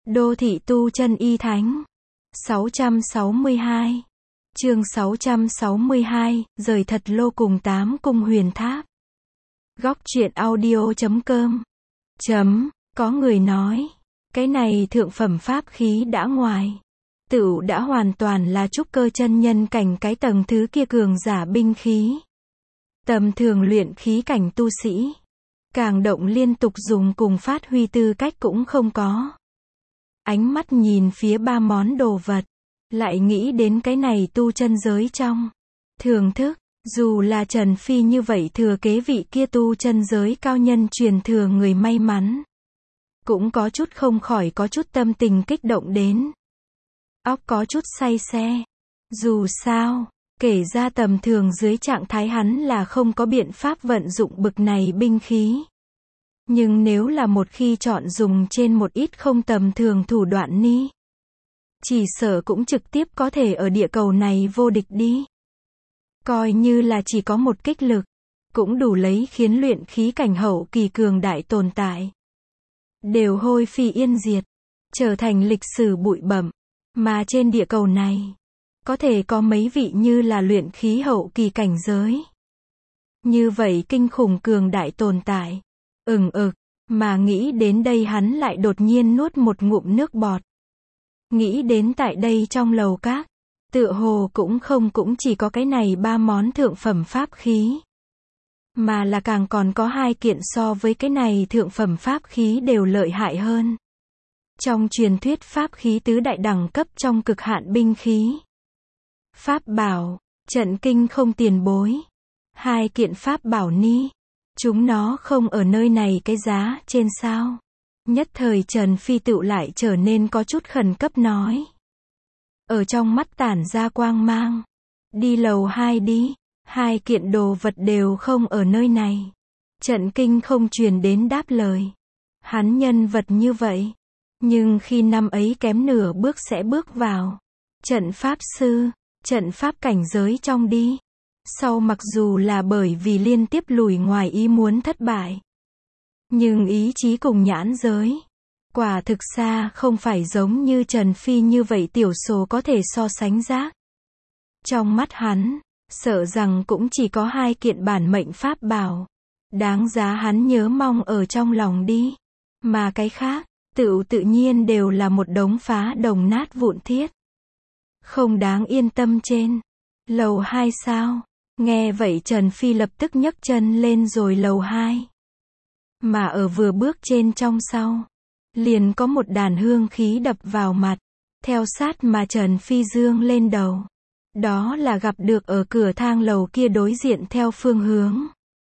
Đô thị tu chân y thánh. 662. Chương 662, rời thật lô cùng 8 cung huyền tháp. Góc truyện audio.com. Có người nói, cái này thượng phẩm pháp khí đã ngoài. Tựu đã hoàn toàn là trúc cơ chân nhân cảnh cái tầng thứ kia cường giả binh khí. Tầm thường luyện khí cảnh tu sĩ. Càng động liên tục dùng cùng phát huy tư cách cũng không có. Ánh mắt nhìn phía ba món đồ vật. Lại nghĩ đến cái này tu chân giới trong. Thưởng thức, dù là Trần Phi như vậy thừa kế vị kia tu chân giới cao nhân truyền thừa người may mắn. Cũng có chút không khỏi có chút tâm tình kích động đến. Óc có chút say xe. Dù sao, kể ra tầm thường dưới trạng thái hắn là không có biện pháp vận dụng bực này binh khí. Nhưng nếu là một khi chọn dùng trên một ít không tầm thường thủ đoạn ni, chỉ sợ cũng trực tiếp có thể ở địa cầu này vô địch đi. Coi như là chỉ có một kích lực, cũng đủ lấy khiến luyện khí cảnh hậu kỳ cường đại tồn tại. Đều hôi phi yên diệt, trở thành lịch sử bụi bặm. Mà trên địa cầu này, có thể có mấy vị như là luyện khí hậu kỳ cảnh giới. Như vậy kinh khủng cường đại tồn tại. Mà nghĩ đến đây hắn lại đột nhiên nuốt một ngụm nước bọt. Nghĩ đến tại đây trong lầu các, tựa hồ cũng chỉ có cái này ba món thượng phẩm pháp khí. Mà là càng còn có hai kiện so với cái này thượng phẩm pháp khí đều lợi hại hơn. Trong truyền thuyết pháp khí tứ đại đẳng cấp trong cực hạn binh khí. Pháp bảo, trận kinh không tiền bối. Hai kiện pháp bảo ni. Chúng nó không ở nơi này cái giá trên sao. Nhất thời Trần Phi tựu lại trở nên có chút khẩn cấp nói. Ở trong mắt tản ra quang mang. Đi lầu 2 đi. Hai kiện đồ vật đều không ở nơi này. Trận kinh không truyền đến đáp lời. Hắn nhân vật như vậy. Nhưng khi năm ấy kém nửa bước sẽ bước vào. Trận pháp sư. Trận pháp cảnh giới trong đi. Sau mặc dù là bởi vì liên tiếp lùi ngoài ý muốn thất bại. Nhưng ý chí cùng nhãn giới. Quả thực xa không phải giống như Trần Phi như vậy tiểu số có thể so sánh rác. Trong mắt hắn, sợ rằng cũng chỉ có hai kiện bản mệnh pháp bảo. Đáng giá hắn nhớ mong ở trong lòng đi. Mà cái khác, tự nhiên đều là một đống phá đồng nát vụn thiết. Không đáng yên tâm trên. Lầu 2 sao? Nghe vậy Trần Phi lập tức nhấc chân lên rồi lầu 2. Mà ở vừa bước trên trong sau, liền có một đàn hương khí đập vào mặt. Theo sát mà Trần Phi dương lên đầu. Đó là gặp được ở cửa thang lầu kia đối diện theo phương hướng.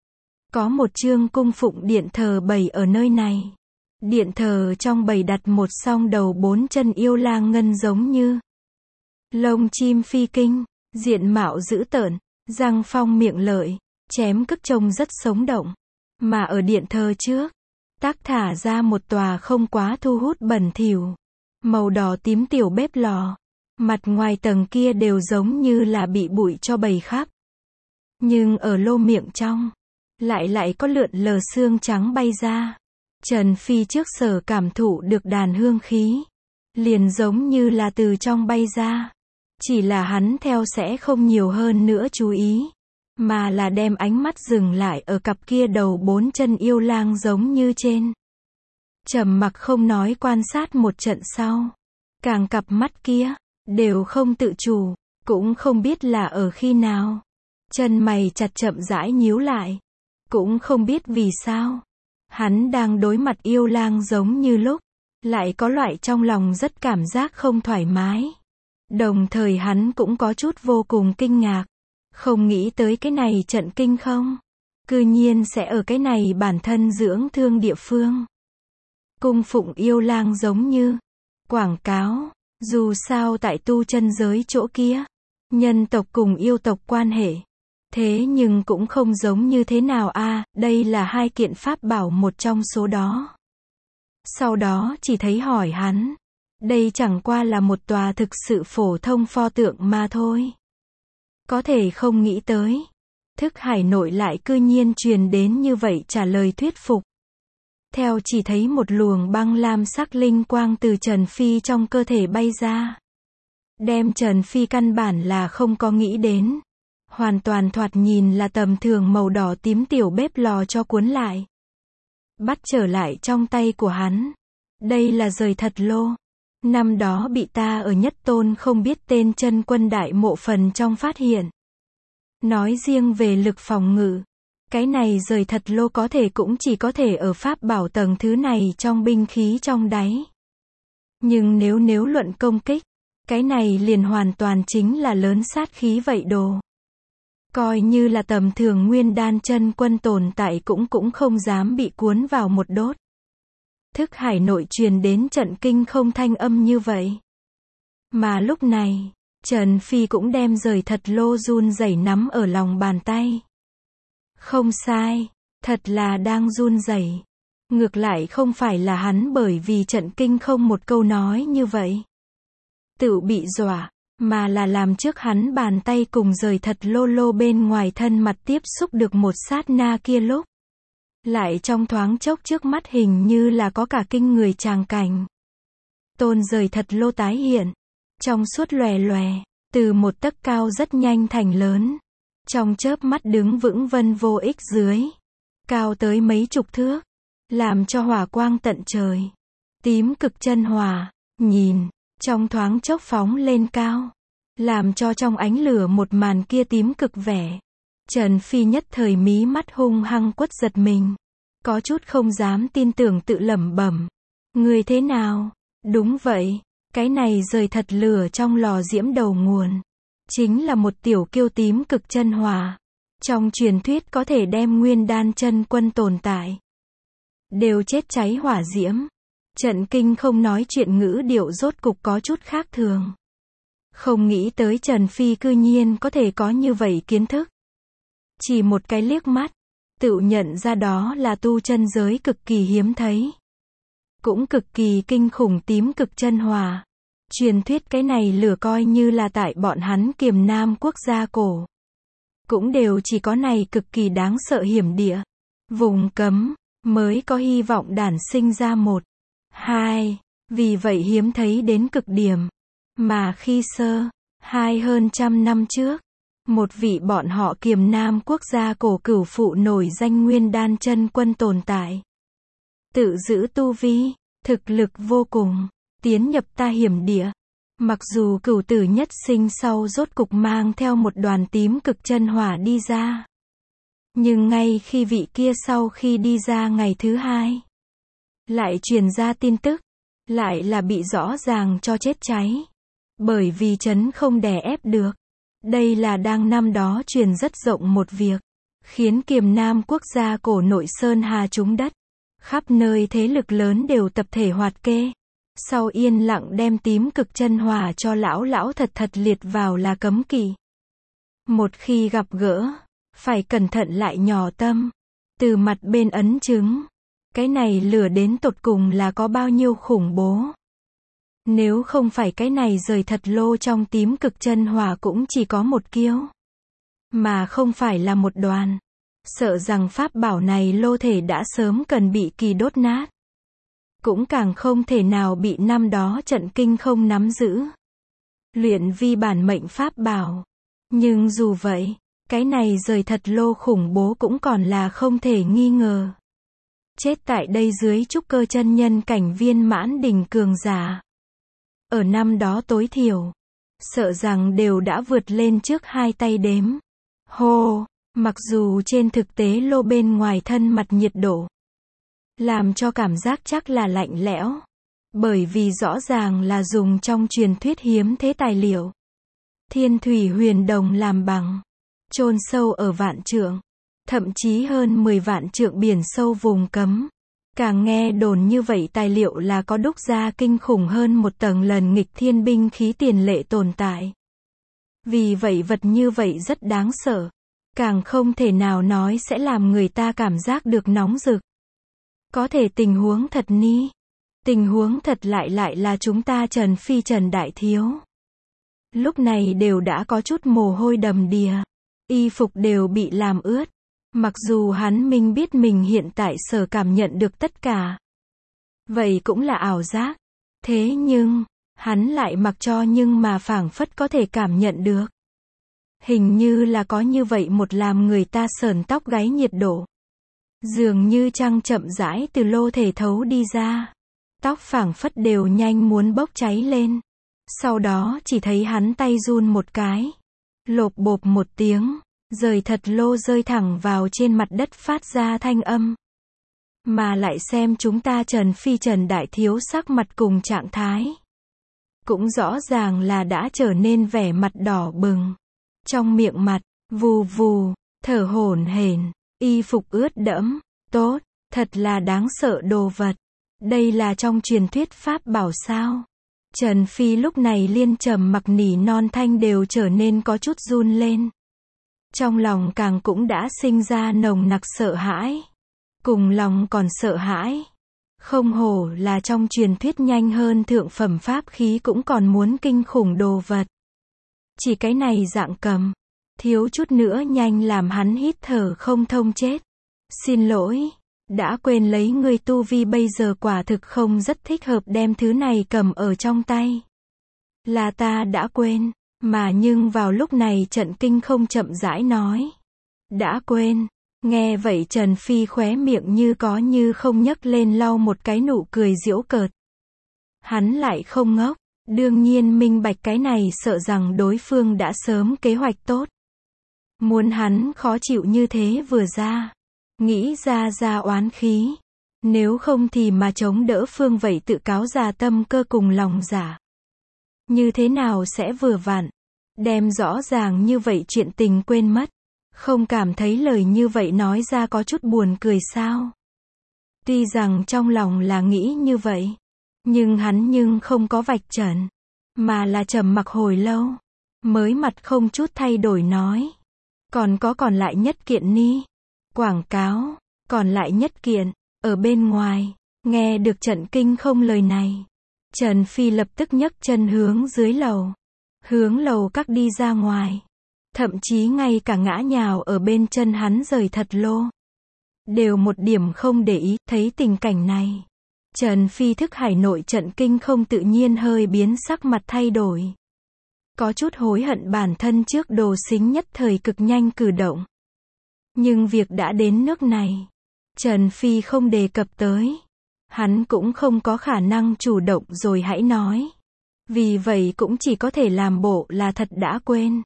Có một chương cung phụng điện thờ bày ở nơi này. Điện thờ trong bày đặt một song đầu 4 chân yêu lang ngân giống như lông chim phi kinh, diện mạo dữ tợn, răng phong miệng lợi, chém cức trông rất sống động. Mà ở điện thờ trước, tác thả ra một tòa không quá thu hút bẩn thỉu, màu đỏ tím tiểu bếp lò. Mặt ngoài tầng kia đều giống như là bị bụi cho bầy khắp. Nhưng ở lô miệng trong, lại có lượn lờ xương trắng bay ra. Trần Phi trước sở cảm thụ được đàn hương khí. Liền giống như là từ trong bay ra. Chỉ là hắn theo sẽ không nhiều hơn nữa chú ý. Mà là đem ánh mắt dừng lại ở cặp kia đầu 4 chân yêu lang giống như trên. Trầm mặc không nói quan sát một trận sau. Càng cặp mắt kia, đều không tự chủ, cũng không biết là ở khi nào. Chân mày chặt chậm rãi nhíu lại. Cũng không biết vì sao. Hắn đang đối mặt yêu lang giống như lúc. Lại có loại trong lòng rất cảm giác không thoải mái. Đồng thời hắn cũng có chút vô cùng kinh ngạc. Không nghĩ tới cái này trận kinh không. Cư nhiên sẽ ở cái này bản thân dưỡng thương địa phương. Cung phụng yêu lang giống như quảng cáo. Dù sao tại tu chân giới chỗ kia, nhân tộc cùng yêu tộc quan hệ. Thế nhưng cũng không giống như thế nào a, đây là hai kiện pháp bảo một trong số đó. Sau đó chỉ thấy hỏi hắn, đây chẳng qua là một tòa thực sự phổ thông pho tượng mà thôi. Có thể không nghĩ tới, thức hải nội lại cư nhiên truyền đến như vậy trả lời thuyết phục. theo chỉ thấy một luồng băng lam sắc linh quang từ Trần Phi trong cơ thể bay ra. Đem Trần Phi căn bản là không có nghĩ đến. Hoàn toàn thoạt nhìn là tầm thường màu đỏ tím tiểu bếp lò cho cuốn lại. Bắt trở lại trong tay của hắn. Đây là rời thật lô. Năm đó bị ta ở Nhất Tôn không biết tên chân quân đại mộ phần trong phát hiện. Nói riêng về lực phòng ngự. Cái này rời thật lô có thể cũng chỉ có thể ở pháp bảo tầng thứ này trong binh khí trong đáy. Nhưng nếu luận công kích, cái này liền hoàn toàn chính là lớn sát khí vậy đồ. Coi như là tầm thường nguyên đan chân quân tồn tại cũng không dám bị cuốn vào một đốt. Thức hải nội truyền đến trận kinh không thanh âm như vậy. Mà lúc này, Trần Phi cũng đem rời thật lô run rẩy nắm ở lòng bàn tay. Không sai, thật là đang run rẩy. Ngược lại không phải là hắn bởi vì trận kinh không một câu nói như vậy. Tự bị dọa, mà là làm trước hắn bàn tay cùng rời thật lô bên ngoài thân mặt tiếp xúc được một sát na kia lúc. Lại trong thoáng chốc trước mắt hình như là có cả kinh người tràng cảnh. Tôn rời thật lô tái hiện. Trong suốt lòe lòe, từ một tấc cao rất nhanh thành lớn. Trong chớp mắt đứng vững vân vô ích dưới. Cao tới mấy chục thước. Làm cho hỏa quang tận trời. Tím cực chân hỏa, nhìn, trong thoáng chốc phóng lên cao. Làm cho trong ánh lửa một màn kia tím cực vẻ. Trần Phi nhất thời mí mắt hung hăng quất giật mình. Có chút không dám tin tưởng tự lẩm bẩm. Người thế nào? Đúng vậy, cái này rời thật lửa trong lò diễm đầu nguồn. Chính là một tiểu kiêu tím cực chân hỏa. Trong truyền thuyết có thể đem nguyên đan chân quân tồn tại. Đều chết cháy hỏa diễm. Trận kinh không nói chuyện ngữ điệu rốt cục có chút khác thường. Không nghĩ tới Trần Phi cư nhiên có thể có như vậy kiến thức. Chỉ một cái liếc mắt, tự nhận ra đó là tu chân giới cực kỳ hiếm thấy. Cũng cực kỳ kinh khủng tím cực chân hỏa. Truyền thuyết cái này lửa coi như là tại bọn hắn Kiềm Nam quốc gia cổ. Cũng đều chỉ có này cực kỳ đáng sợ hiểm địa. Vùng cấm, mới có hy vọng đản sinh ra một, hai, vì vậy hiếm thấy đến cực điểm. Mà khi hai hơn trăm năm trước, một vị bọn họ Kiềm Nam quốc gia cổ cửu phụ nổi danh nguyên đan chân quân tồn tại. Tự giữ tu vi, thực lực vô cùng, tiến nhập ta hiểm địa. Mặc dù cửu tử nhất sinh sau rốt cục mang theo một đoàn tím cực chân hỏa đi ra. Nhưng ngay khi vị kia sau khi đi ra ngày thứ hai, lại truyền ra tin tức, lại là bị rõ ràng cho chết cháy. Bởi vì chấn không đè ép được. Đây là đang năm đó truyền rất rộng một việc, khiến Kiềm Nam quốc gia cổ nội sơn hà trúng đất. Khắp nơi thế lực lớn đều tập thể hoạt kê. Sau yên lặng đem tím cực chân hỏa cho lão thật liệt vào là cấm kỵ. Một khi gặp gỡ, phải cẩn thận lại nhỏ tâm. Từ mặt bên ấn chứng, cái này lửa đến tột cùng là có bao nhiêu khủng bố. Nếu không phải cái này rời thật lô trong tím cực chân hỏa cũng chỉ có một kiếu. Mà không phải là một đoàn. Sợ rằng pháp bảo này lô thể đã sớm cần bị kỳ đốt nát. Cũng càng không thể nào bị năm đó trận kinh không nắm giữ. Luyện vi bản mệnh pháp bảo. Nhưng dù vậy, cái này rời thật lô khủng bố cũng còn là không thể nghi ngờ. Chết tại đây dưới trúc cơ chân nhân cảnh viên mãn đỉnh cường giả. Ở năm đó tối thiểu, sợ rằng đều đã vượt lên trước hai tay đếm. Hô, mặc dù trên thực tế lô bên ngoài thân mặt nhiệt độ, làm cho cảm giác chắc là lạnh lẽo. Bởi vì rõ ràng là dùng trong truyền thuyết hiếm thế tài liệu. Thiên thủy huyền đồng làm bằng, chôn sâu ở vạn trượng, thậm chí hơn 10 vạn trượng biển sâu vùng cấm. Càng nghe đồn như vậy tài liệu là có đúc ra kinh khủng hơn một tầng lần nghịch thiên binh khí tiền lệ tồn tại. Vì vậy vật như vậy rất đáng sợ. Càng không thể nào nói sẽ làm người ta cảm giác được nóng rực. Có thể tình huống thật ni. Tình huống thật lại là chúng ta Trần Phi Trần Đại Thiếu. Lúc này đều đã có chút mồ hôi đầm đìa. Y phục đều bị làm ướt. Mặc dù hắn minh biết mình hiện tại sở cảm nhận được tất cả. Vậy cũng là ảo giác. Thế nhưng, hắn lại mặc cho nhưng mà phảng phất có thể cảm nhận được. Hình như là có như vậy một làm người ta sởn tóc gáy nhiệt độ. Dường như trăng chậm rãi từ lô thể thấu đi ra. Tóc phảng phất đều nhanh muốn bốc cháy lên. Sau đó chỉ thấy hắn tay run một cái. Lộp bộp một tiếng, rời thật lô rơi thẳng vào trên mặt đất phát ra thanh âm. Mà lại xem chúng ta Trần Phi Trần Đại Thiếu sắc mặt cùng trạng thái. Cũng rõ ràng là đã trở nên vẻ mặt đỏ bừng. Trong miệng mặt, vù vù, thở hổn hển, y phục ướt đẫm, tốt, thật là đáng sợ đồ vật. Đây là trong truyền thuyết pháp bảo sao? Trần Phi lúc này liên trầm mặc nỉ non thanh đều trở nên có chút run lên. Trong lòng càng cũng đã sinh ra nồng nặc sợ hãi. Cùng lòng còn sợ hãi. Không hổ là trong truyền thuyết nhanh hơn thượng phẩm pháp khí cũng còn muốn kinh khủng đồ vật. Chỉ cái này dạng cầm. Thiếu chút nữa nhanh làm hắn hít thở không thông chết. Xin lỗi. Đã quên lấy người tu vi bây giờ quả thực không rất thích hợp đem thứ này cầm ở trong tay. Là ta đã quên. Mà nhưng vào lúc này Trận Kinh không chậm rãi nói. Đã quên. Nghe vậy Trần Phi khóe miệng như có như không nhấc lên lau một cái nụ cười giễu cợt. Hắn lại không ngốc. Đương nhiên minh bạch cái này sợ rằng đối phương đã sớm kế hoạch tốt. Muốn hắn khó chịu như thế vừa ra. Nghĩ ra oán khí. Nếu không thì mà chống đỡ phương vậy tự cáo già tâm cơ cùng lòng giả. Như thế nào sẽ vừa vặn. Đem rõ ràng như vậy chuyện tình quên mất. Không cảm thấy lời như vậy nói ra có chút buồn cười sao. Tuy rằng trong lòng là nghĩ như vậy. Nhưng hắn không có vạch trần. Mà là trầm mặc hồi lâu. Mới mặt không chút thay đổi nói. Còn lại nhất kiện ni. Quảng cáo. Còn lại nhất kiện. Ở bên ngoài. Nghe được Trận Kinh không lời này. Trần Phi lập tức nhấc chân hướng dưới lầu. Hướng lầu các đi ra ngoài. Thậm chí ngay cả ngã nhào ở bên chân hắn rời thật lô. Đều một điểm không để ý, thấy tình cảnh này. Trần Phi thức hải nội Trận Kinh không tự nhiên hơi biến sắc mặt thay đổi. Có chút hối hận bản thân trước đồ xính nhất thời cực nhanh cử động. Nhưng việc đã đến nước này. Trần Phi không đề cập tới. Hắn cũng không có khả năng chủ động rồi hãy nói. Vì vậy cũng chỉ có thể làm bộ là thật đã quên.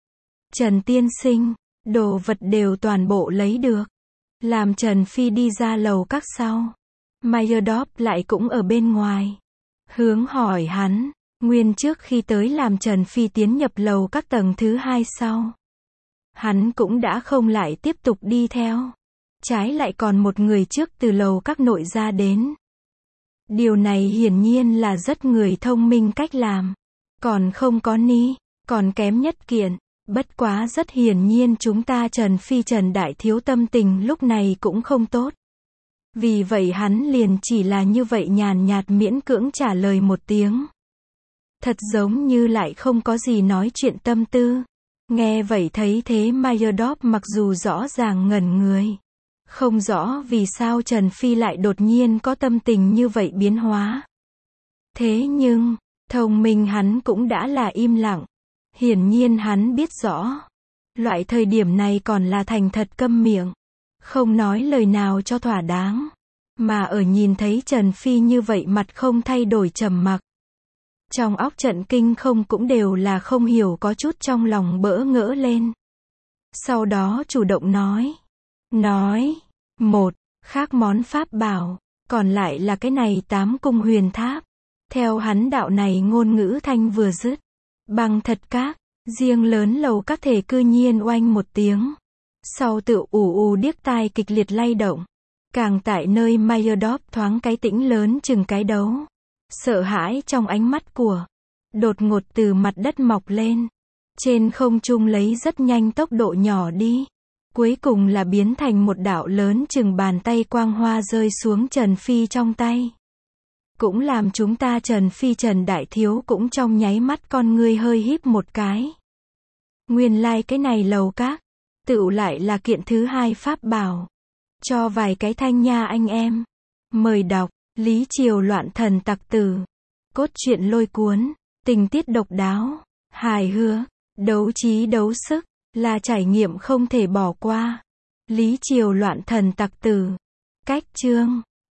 Trần tiên sinh, đồ vật đều toàn bộ lấy được. Làm Trần Phi đi ra lầu các sau. Mayerdorf lại cũng ở bên ngoài. Hướng hỏi hắn, nguyên trước khi tới làm Trần Phi tiến nhập lầu các tầng thứ 2 sau. Hắn cũng đã không lại tiếp tục đi theo. Trái lại còn một người trước từ lầu các nội ra đến. Điều này hiển nhiên là rất người thông minh cách làm. Còn không có ni, còn kém nhất kiện. Bất quá rất hiển nhiên chúng ta Trần Phi Trần Đại Thiếu tâm tình lúc này cũng không tốt. Vì vậy hắn liền chỉ là như vậy nhàn nhạt miễn cưỡng trả lời một tiếng. Thật giống như lại không có gì nói chuyện tâm tư. Nghe vậy thấy thế Mayerdorf mặc dù rõ ràng ngẩn người. Không rõ vì sao Trần Phi lại đột nhiên có tâm tình như vậy biến hóa. Thế nhưng, thông minh hắn cũng đã là im lặng. Hiển nhiên hắn biết rõ. Loại thời điểm này còn là thành thật câm miệng. Không nói lời nào cho thỏa đáng. Mà ở nhìn thấy Trần Phi như vậy mặt không thay đổi trầm mặc. Trong óc Trận Kinh không cũng đều là không hiểu có chút trong lòng bỡ ngỡ lên. Sau đó chủ động nói. Một, khác món pháp bảo. Còn lại là cái này 8 cung huyền tháp. Theo hắn đạo này ngôn ngữ thanh vừa dứt. Bằng thật các, riêng lớn lầu các thể cư nhiên oanh một tiếng. Sau tự ù điếc tai kịch liệt lay động. Càng tại nơi Mayerdorf thoáng cái tĩnh lớn chừng cái đấu. Sợ hãi trong ánh mắt của. Đột ngột từ mặt đất mọc lên. Trên không trung lấy rất nhanh tốc độ nhỏ đi. Cuối cùng là biến thành một đạo lớn chừng bàn tay quang hoa rơi xuống Trần Phi trong tay. Cũng làm chúng ta Trần Phi Trần Đại Thiếu cũng trong nháy mắt con ngươi hơi híp một cái. Nguyên lai cái này lầu các. tựu lại là kiện thứ hai pháp bảo. Cho vài cái thanh nha anh em. Mời đọc, Lý Triều loạn thần tặc tử. Cốt truyện lôi cuốn, tình tiết độc đáo, hài hước, đấu trí đấu sức, là trải nghiệm không thể bỏ qua. Lý Triều loạn thần tặc tử. Cách chương